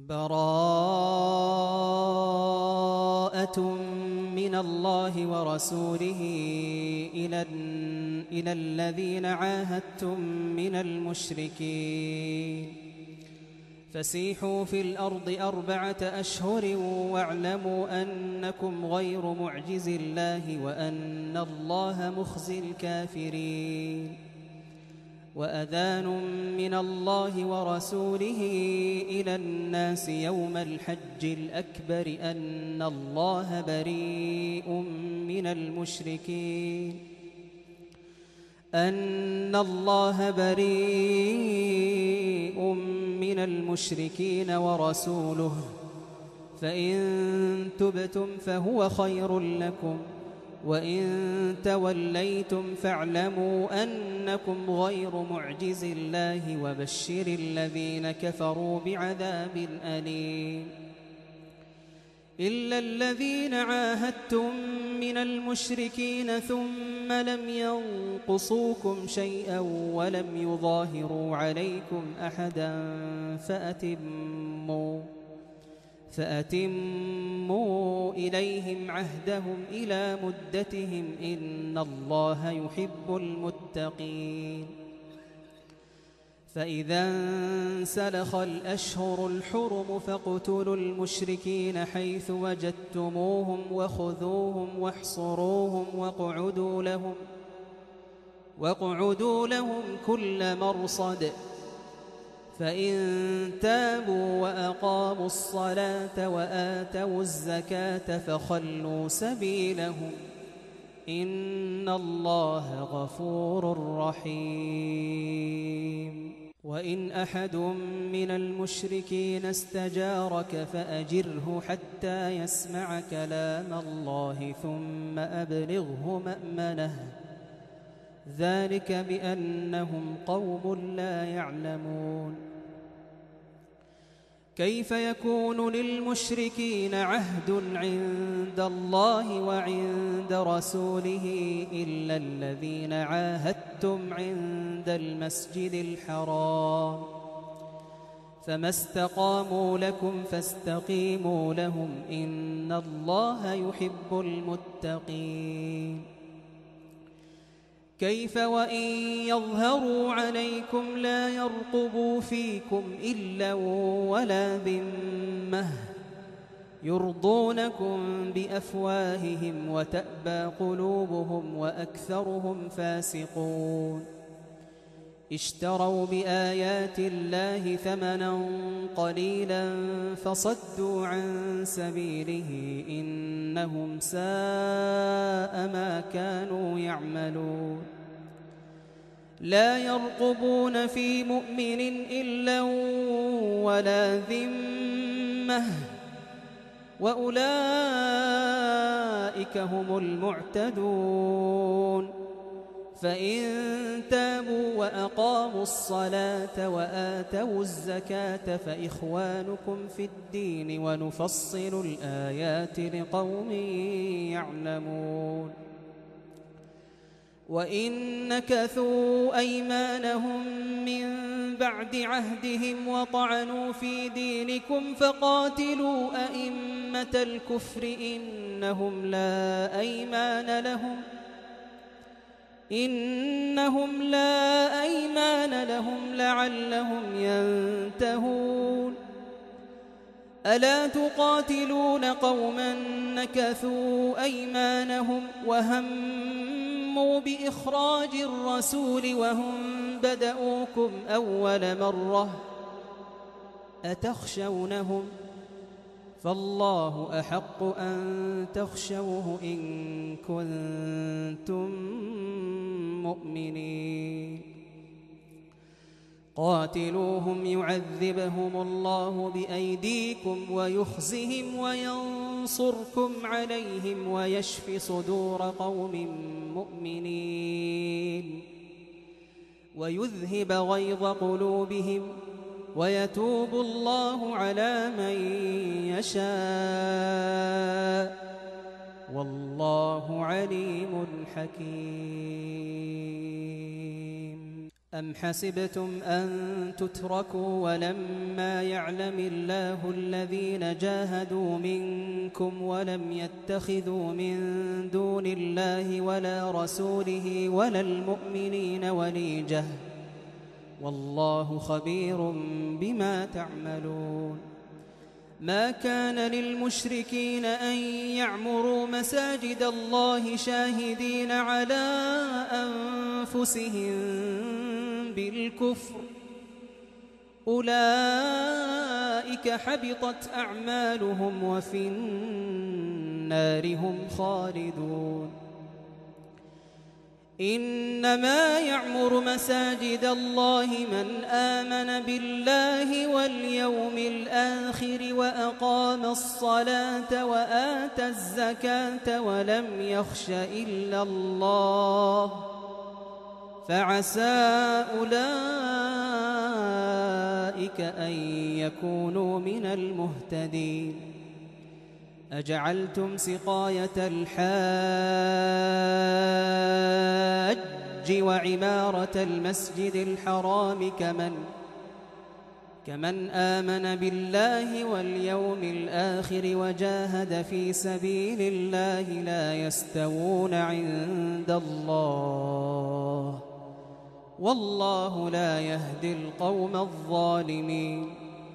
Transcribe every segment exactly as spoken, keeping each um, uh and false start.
براءة من الله ورسوله إلى إلى الذين عاهدتم من المشركين فسيحوا في الأرض أربعة أشهر واعلموا أنكم غير معجز الله وأن الله مخزي الكافرين وأذان من الله ورسوله إلى الناس يوم الحج الأكبر أن الله بريء من المشركين أن الله بريء من المشركين ورسوله فإن تبتم فهو خير لكم وإن توليتم فاعلموا أنكم غير معجز الله وبشر الذين كفروا بعذاب أليم إلا الذين عاهدتم من المشركين ثم لم ينقصوكم شيئا ولم يظاهروا عليكم أحدا فأتموا فأتموا إليهم عهدهم إلى مدتهم إن الله يحب المتقين فإذا انسلخ الأشهر الحرم فاقتلوا المشركين حيث وجدتموهم وخذوهم واحصروهم واقعدوا لهم واقعدوا لهم كل مرصد فإن تابوا وأقاموا الصلاة وآتوا الزكاة فخلوا سبيلهم إن الله غفور رحيم وإن أحد من المشركين استجارك فأجره حتى يسمع كلام الله ثم أبلغه مأمنه ذلك بأنهم قوم لا يعلمون كيف يكون للمشركين عهد عند الله وعند رسوله إلا الذين عاهدتم عند المسجد الحرام فما استقاموا لكم فاستقيموا لهم إن الله يحب المتقين كيف وإن يظهروا عليكم لا يرقبوا فيكم إلا ولا ذمة يرضونكم بأفواههم وتأبى قلوبهم وأكثرهم فاسقون اشتروا بآيات الله ثمنا قليلا فصدوا عن سبيله إنهم ساء ما كانوا يعملون لا يرقبون في مؤمن إلا ولا ذمة وأولئك هم المعتدون فإن تابوا وأقاموا الصلاة وآتوا الزكاة فإخوانكم في الدين ونفصل الآيات لقوم يعلمون وإن نكثوا أيمانهم من بعد عهدهم وطعنوا في دينكم فقاتلوا أئمة الكفر إنهم لا أيمان لهم إنهم لا أيمان لهم لعلهم ينتهون ألا تقاتلون قوما نكثوا أيمانهم وهموا بإخراج الرسول وهم بدؤوكم أول مرة أتخشونهم فالله أحق أن تخشوه إن كنتم مؤمنين قاتلوهم يعذبهم الله بأيديكم ويخزهم وينصركم عليهم ويشف صدور قوم مؤمنين ويذهب غيظ قلوبهم ويتوب الله على من يشاء والله عليم حكيم أم حسبتم أن تتركوا ولما يعلم الله الذين جاهدوا منكم ولم يتخذوا من دون الله ولا رسوله ولا المؤمنين وليجة والله خبير بما تعملون. ما كان للمشركين أن يعمروا مساجد الله شاهدين على أنفسهم بالكفر أولئك حبطت أعمالهم وفي النار هم خالدون. إنما يعمر مساجد الله من آمن بالله واليوم الآخر وأقام الصلاة وآتى الزكاة ولم يخش إلا الله فعسى أولئك أن يكونوا من المهتدين. أجعلتم سقاية الحاج وعمارة المسجد الحرام كمن كمن آمن بالله واليوم الآخر وجاهد في سبيل الله لا يستوون عند الله والله لا يهدي القوم الظالمين.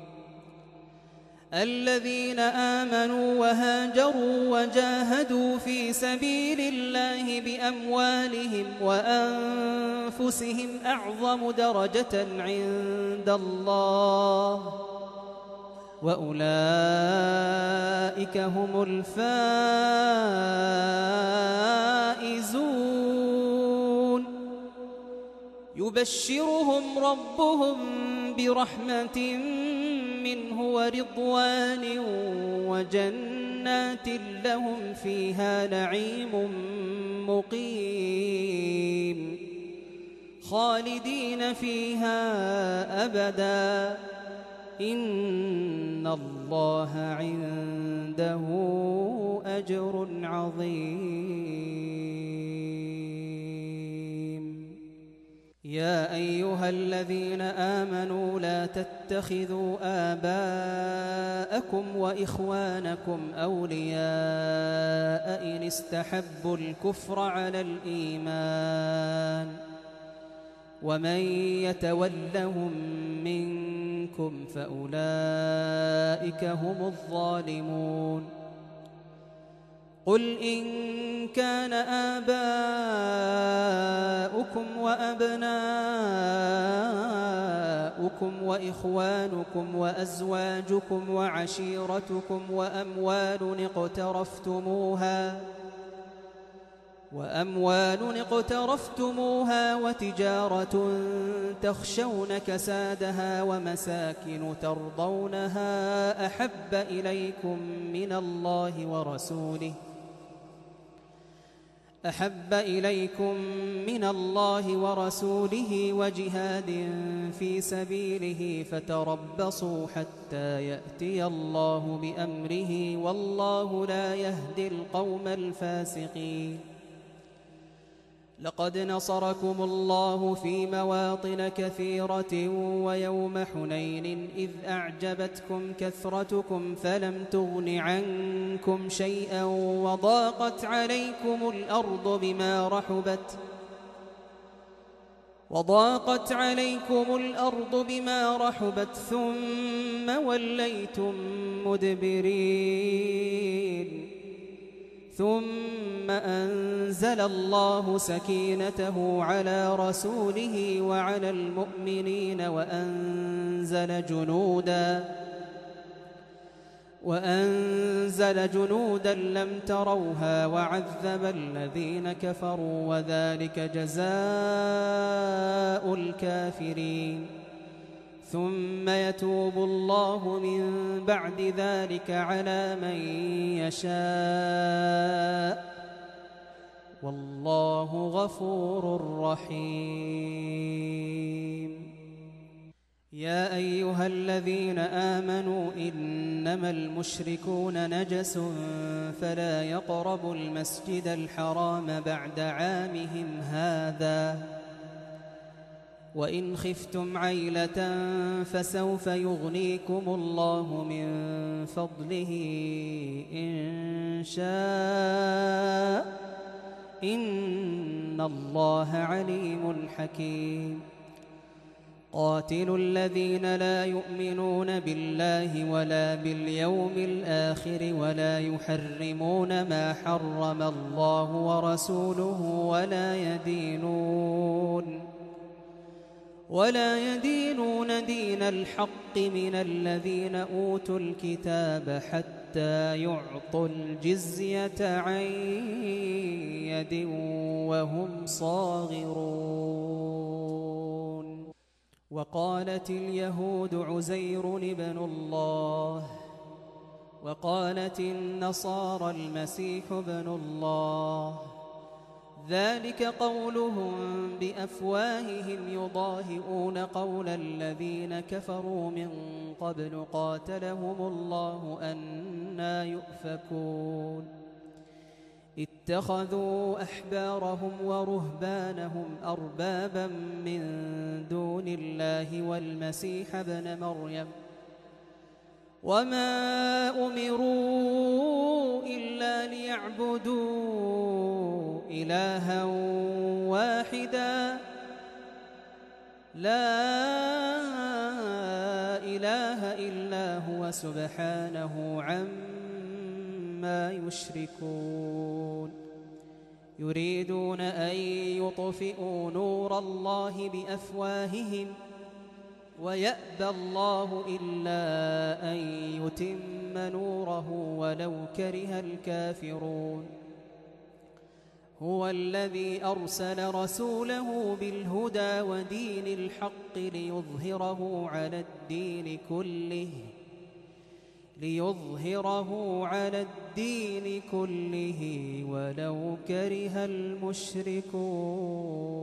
الذين آمنوا وهاجروا وجاهدوا في سبيل الله بأموالهم وأنفسهم أعظم درجة عند الله وأولئك هم الفائزون. يبشرهم ربهم برحمة منه ورضوان وجنات لهم فيها نعيم مقيم خالدين فيها أبدا إن الله عنده أجر عظيم. يا أيها الذين آمنوا لا تتخذوا آباءكم وإخوانكم أولياء إن استحبوا الكفر على الإيمان ومن يتولهم منكم فأولئك هم الظالمون. قل إن كان آباؤكم وأبناؤكم وإخوانكم وأزواجكم وعشيرتكم وأموال اقترفتموها وأموال اقترفتموها وتجارة تخشون كسادها ومساكن ترضونها أحب إليكم من الله ورسوله أحب إليكم من الله ورسوله وجهاد في سبيله فتربصوا حتى يأتي الله بأمره والله لا يهدي القوم الفاسقين. لقد نصركم الله في مواطن كثيرة ويوم حنين إذ أعجبتكم كثرتكم فلم تغن عنكم شيئا وضاقت عليكم الأرض بما رحبت وضاقت عليكم الأرض بما رحبت ثم وليتم مدبرين. ثم أنزل الله سكينته على رسوله وعلى المؤمنين وأنزل جنودا وأنزل جنودا لم تروها وعذب الذين كفروا وذلك جزاء الكافرين. ثم يتوب الله من بعد ذلك على من يشاء والله غفور رحيم. يا أيها الذين آمنوا إنما المشركون نجس فلا يقربوا المسجد الحرام بعد عامهم هذا وإن خفتم عيلة فسوف يغنيكم الله من فضله إن شاء إن الله عليم حكيم قاتلوا الذين لا يؤمنون بالله ولا باليوم الآخر ولا يحرمون ما حرم الله ورسوله ولا يدينون ولا يدينون دين الحق من الذين أوتوا الكتاب حتى يعطوا الجزية عن يد وهم صاغرون وقالت اليهود عزير ابن الله وقالت النصارى المسيح ابن الله ذلك قولهم بأفواههم يضاهئون قول الذين كفروا من قبل قاتلهم الله أنى يؤفكون اتخذوا أحبارهم ورهبانهم أربابا من دون الله والمسيح ابن مريم وما أمروا إلا ليعبدوا إلها واحدا لا إله إلا هو سبحانه عما يشركون يريدون أن يطفئوا نور الله بأفواههم ويأبى الله إلا أن يتم نوره ولو كره الكافرون هو الذي أرسل رسوله بالهدى ودين الحق ليظهره على الدين كله ليظهره على الدين كله ولو كره المشركون.